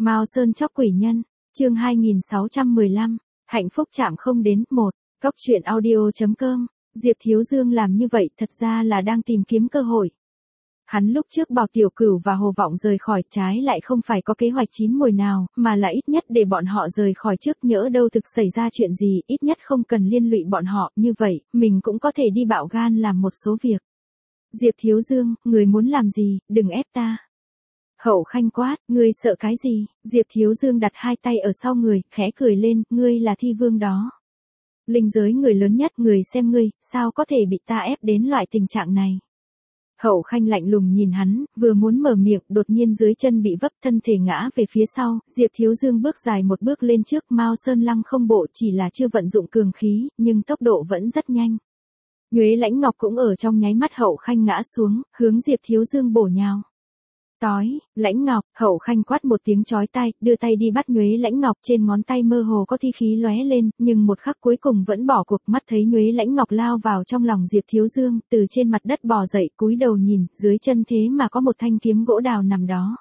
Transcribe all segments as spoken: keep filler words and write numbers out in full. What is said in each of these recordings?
Mao Sơn chóc quỷ nhân, chương hai nghìn sáu trăm mười lăm, hạnh phúc chạm không đến, một, Cốc truyện audio chấm com, Diệp Thiếu Dương làm như vậy thật ra là đang tìm kiếm cơ hội. Hắn lúc trước bảo Tiểu Cửu và Hồ Vọng rời khỏi, trái lại không phải có kế hoạch chín mùi nào, mà là ít nhất để bọn họ rời khỏi trước, nhỡ đâu thực xảy ra chuyện gì, ít nhất không cần liên lụy bọn họ, như vậy, mình cũng có thể đi bạo gan làm một số việc. Diệp Thiếu Dương, người muốn làm gì, đừng ép ta. Hậu Khanh quát, ngươi sợ cái gì? Diệp Thiếu Dương đặt hai tay ở sau người, khẽ cười lên, ngươi là thi vương đó. Linh giới người lớn nhất, người xem ngươi, sao có thể bị ta ép đến loại tình trạng này? Hậu Khanh lạnh lùng nhìn hắn, vừa muốn mở miệng, đột nhiên dưới chân bị vấp, thân thể ngã về phía sau, Diệp Thiếu Dương bước dài một bước lên trước, Mao Sơn Lăng không bộ chỉ là chưa vận dụng cường khí, nhưng tốc độ vẫn rất nhanh. Nhuế Lãnh Ngọc cũng ở trong nháy mắt Hậu Khanh ngã xuống, hướng Diệp Thiếu Dương bổ nhào. Tói, Lãnh Ngọc, Hậu Khanh quát một tiếng chói tai, đưa tay đi bắt Nhuế Lãnh Ngọc, trên ngón tay mơ hồ có thi khí lóe lên, nhưng một khắc cuối cùng vẫn bỏ cuộc, mắt thấy Nhuế Lãnh Ngọc lao vào trong lòng Diệp Thiếu Dương, từ trên mặt đất bò dậy, cúi đầu nhìn, dưới chân thế mà có một thanh kiếm gỗ đào nằm đó.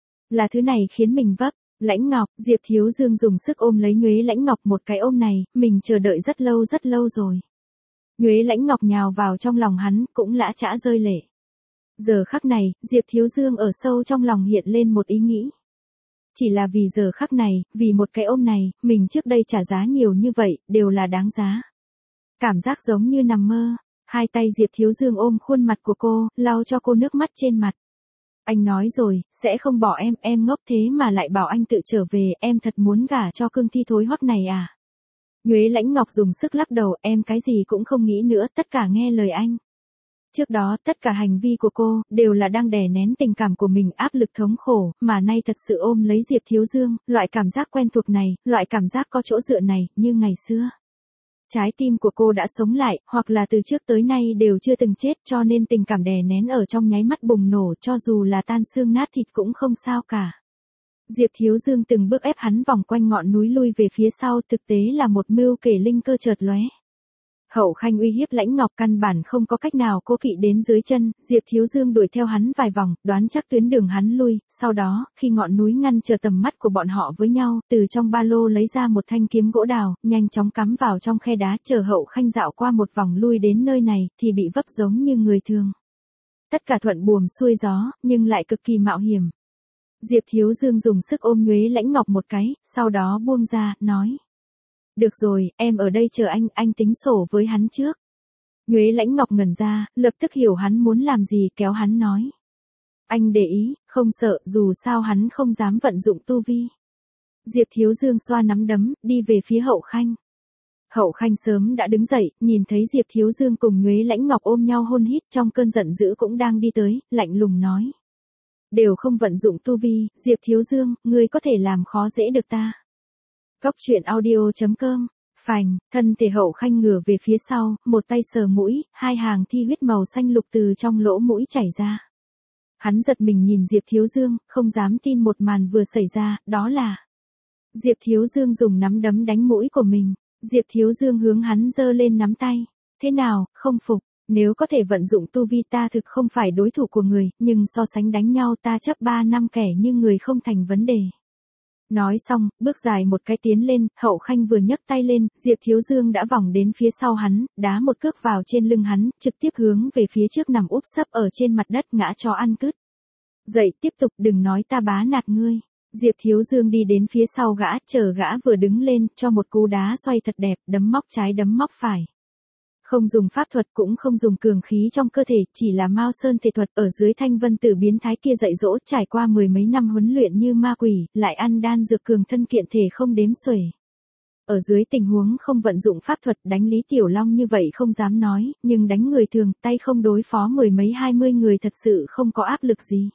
Là thứ này khiến mình vấp. Lãnh Ngọc, Diệp Thiếu Dương dùng sức ôm lấy Nhuế Lãnh Ngọc, một cái ôm này, mình chờ đợi rất lâu rất lâu rồi. Nhuế Lãnh Ngọc nhào vào trong lòng hắn, cũng lã chã rơi lệ. Giờ khắc này, Diệp Thiếu Dương ở sâu trong lòng hiện lên một ý nghĩ. Chỉ là vì giờ khắc này, vì một cái ôm này, mình trước đây trả giá nhiều như vậy, đều là đáng giá. Cảm giác giống như nằm mơ. Hai tay Diệp Thiếu Dương ôm khuôn mặt của cô, lau cho cô nước mắt trên mặt. Anh nói rồi, sẽ không bỏ em, em ngốc thế mà lại bảo anh tự trở về, em thật muốn gả cho cương thi thối hoắc này à? Nhuế Lãnh Ngọc dùng sức lắc đầu, em cái gì cũng không nghĩ nữa, tất cả nghe lời anh. Trước đó, tất cả hành vi của cô, đều là đang đè nén tình cảm của mình, áp lực thống khổ, mà nay thật sự ôm lấy Diệp Thiếu Dương, loại cảm giác quen thuộc này, loại cảm giác có chỗ dựa này, như ngày xưa. Trái tim của cô đã sống lại, hoặc là từ trước tới nay đều chưa từng chết, cho nên tình cảm đè nén ở trong nháy mắt bùng nổ, cho dù là tan xương nát thịt cũng không sao cả. Diệp Thiếu Dương từng bước ép hắn vòng quanh ngọn núi lui về phía sau, thực tế là một mưu kể linh cơ chợt lóe. Hậu Khanh uy hiếp Lãnh Ngọc căn bản không có cách nào cố kỵ đến dưới chân, Diệp Thiếu Dương đuổi theo hắn vài vòng, đoán chắc tuyến đường hắn lui, sau đó, khi ngọn núi ngăn chờ tầm mắt của bọn họ với nhau, từ trong ba lô lấy ra một thanh kiếm gỗ đào, nhanh chóng cắm vào trong khe đá, chờ Hậu Khanh dạo qua một vòng lui đến nơi này, thì bị vấp giống như người thường. Tất cả thuận buồm xuôi gió, nhưng lại cực kỳ mạo hiểm. Diệp Thiếu Dương dùng sức ôm Nhuế Lãnh Ngọc một cái, sau đó buông ra, nói. Được rồi, em ở đây chờ anh, anh tính sổ với hắn trước. Nhuế Lãnh Ngọc ngẩn ra, lập tức hiểu hắn muốn làm gì, kéo hắn nói. Anh để ý, không sợ, dù sao hắn không dám vận dụng tu vi. Diệp Thiếu Dương xoa nắm đấm, đi về phía Hậu Khanh. Hậu Khanh sớm đã đứng dậy, nhìn thấy Diệp Thiếu Dương cùng Nhuế Lãnh Ngọc ôm nhau hôn hít, trong cơn giận dữ cũng đang đi tới, lạnh lùng nói. Đều không vận dụng tu vi, Diệp Thiếu Dương, ngươi có thể làm khó dễ được ta. Cốc truyện audio chấm com, phành, thân thể Hậu Khanh ngửa về phía sau, một tay sờ mũi, hai hàng thi huyết màu xanh lục từ trong lỗ mũi chảy ra. Hắn giật mình nhìn Diệp Thiếu Dương, không dám tin một màn vừa xảy ra, đó là Diệp Thiếu Dương dùng nắm đấm đánh mũi của mình. Diệp Thiếu Dương hướng hắn giơ lên nắm tay. Thế nào, không phục, nếu có thể vận dụng tu vi ta thực không phải đối thủ của người, nhưng so sánh đánh nhau ta chấp ba năm kẻ như người không thành vấn đề. Nói xong, bước dài một cái tiến lên, Hậu Khanh vừa nhấc tay lên, Diệp Thiếu Dương đã vòng đến phía sau hắn, đá một cước vào trên lưng hắn, trực tiếp hướng về phía trước nằm úp sấp ở trên mặt đất ngã cho ăn cứt. Dậy tiếp tục, đừng nói ta bá nạt ngươi. Diệp Thiếu Dương đi đến phía sau gã, chờ gã vừa đứng lên, cho một cú đá xoay thật đẹp, đấm móc trái đấm móc phải. Không dùng pháp thuật cũng không dùng cường khí trong cơ thể, chỉ là Mao Sơn thể thuật ở dưới Thanh Vân Tử biến thái kia dạy dỗ, trải qua mười mấy năm huấn luyện như ma quỷ, lại ăn đan dược cường thân kiện thể không đếm xuể. Ở dưới tình huống không vận dụng pháp thuật đánh Lý Tiểu Long như vậy không dám nói, nhưng đánh người thường, tay không đối phó mười mấy hai mươi người thật sự không có áp lực gì.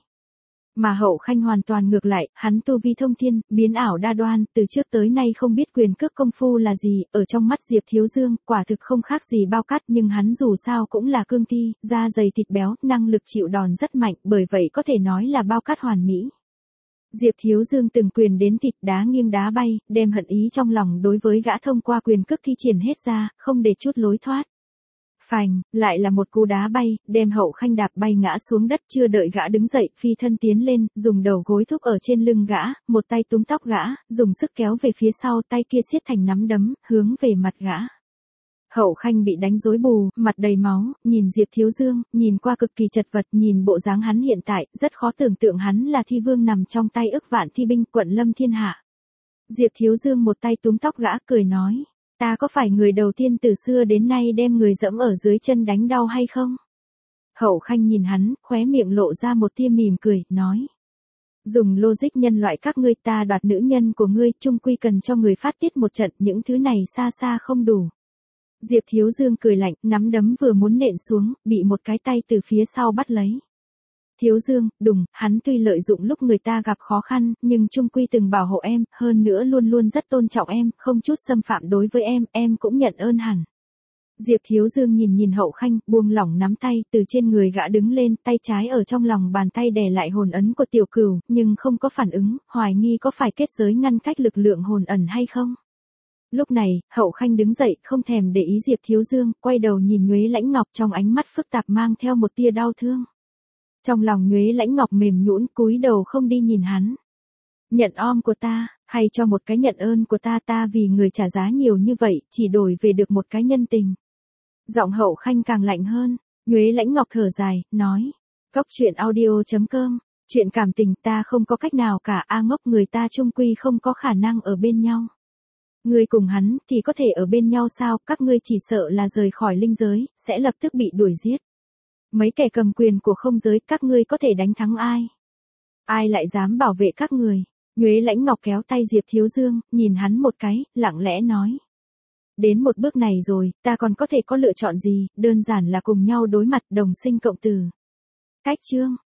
Mà Hậu Khanh hoàn toàn ngược lại, hắn tu vi thông thiên, biến ảo đa đoan, từ trước tới nay không biết quyền cước công phu là gì, ở trong mắt Diệp Thiếu Dương, quả thực không khác gì bao cát, nhưng hắn dù sao cũng là cương thi, da dày thịt béo, năng lực chịu đòn rất mạnh, bởi vậy có thể nói là bao cát hoàn mỹ. Diệp Thiếu Dương từng quyền đến thịt, đá nghiêng đá bay, đem hận ý trong lòng đối với gã thông qua quyền cước thi triển hết ra, không để chút lối thoát. Phành, lại là một cú đá bay, đem Hậu Khanh đạp bay ngã xuống đất, chưa đợi gã đứng dậy, phi thân tiến lên, dùng đầu gối thúc ở trên lưng gã, một tay túm tóc gã, dùng sức kéo về phía sau, tay kia siết thành nắm đấm, hướng về mặt gã. Hậu Khanh bị đánh rối bù, mặt đầy máu, nhìn Diệp Thiếu Dương, nhìn qua cực kỳ chật vật, nhìn bộ dáng hắn hiện tại, rất khó tưởng tượng hắn là thi vương nằm trong tay ức vạn thi binh quận lâm thiên hạ. Diệp Thiếu Dương một tay túm tóc gã, cười nói, ta có phải người đầu tiên từ xưa đến nay đem người dẫm ở dưới chân đánh đau hay không? Hậu Khanh nhìn hắn, khóe miệng lộ ra một tia mỉm cười, nói. Dùng logic nhân loại các ngươi, ta đoạt nữ nhân của ngươi, chung quy cần cho người phát tiết một trận, những thứ này xa xa không đủ. Diệp Thiếu Dương cười lạnh, nắm đấm vừa muốn nện xuống, bị một cái tay từ phía sau bắt lấy. Thiếu Dương, đùng, hắn tuy lợi dụng lúc người ta gặp khó khăn, nhưng chung quy từng bảo hộ em, hơn nữa luôn luôn rất tôn trọng em, không chút xâm phạm đối với em, em cũng nhận ơn hẳn. Diệp Thiếu Dương nhìn nhìn Hậu Khanh, buông lỏng nắm tay, từ trên người gã đứng lên, tay trái ở trong lòng bàn tay đè lại hồn ấn của Tiểu Cửu, nhưng không có phản ứng, hoài nghi có phải kết giới ngăn cách lực lượng hồn ẩn hay không. Lúc này, Hậu Khanh đứng dậy, không thèm để ý Diệp Thiếu Dương, quay đầu nhìn Nhuế Lãnh Ngọc, trong ánh mắt phức tạp mang theo một tia đau thương. Trong lòng Nhuế Lãnh Ngọc mềm nhũn, cúi đầu không đi nhìn hắn. Nhận om của ta, hay cho một cái nhận ơn của ta, ta vì người trả giá nhiều như vậy, chỉ đổi về được một cái nhân tình. Giọng Hậu Khanh càng lạnh hơn, Nhuế Lãnh Ngọc thở dài, nói. Cốc truyện audio chấm com, chuyện cảm tình ta không có cách nào cả, a ngốc, người ta chung quy không có khả năng ở bên nhau. Ngươi cùng hắn thì có thể ở bên nhau sao, các ngươi chỉ sợ là rời khỏi linh giới, sẽ lập tức bị đuổi giết. Mấy kẻ cầm quyền của không giới, các ngươi có thể đánh thắng ai? Ai lại dám bảo vệ các người? Nhuế Lãnh Ngọc kéo tay Diệp Thiếu Dương, nhìn hắn một cái, lặng lẽ nói. Đến một bước này rồi, ta còn có thể có lựa chọn gì, đơn giản là cùng nhau đối mặt, đồng sinh cộng tử. Cách chương.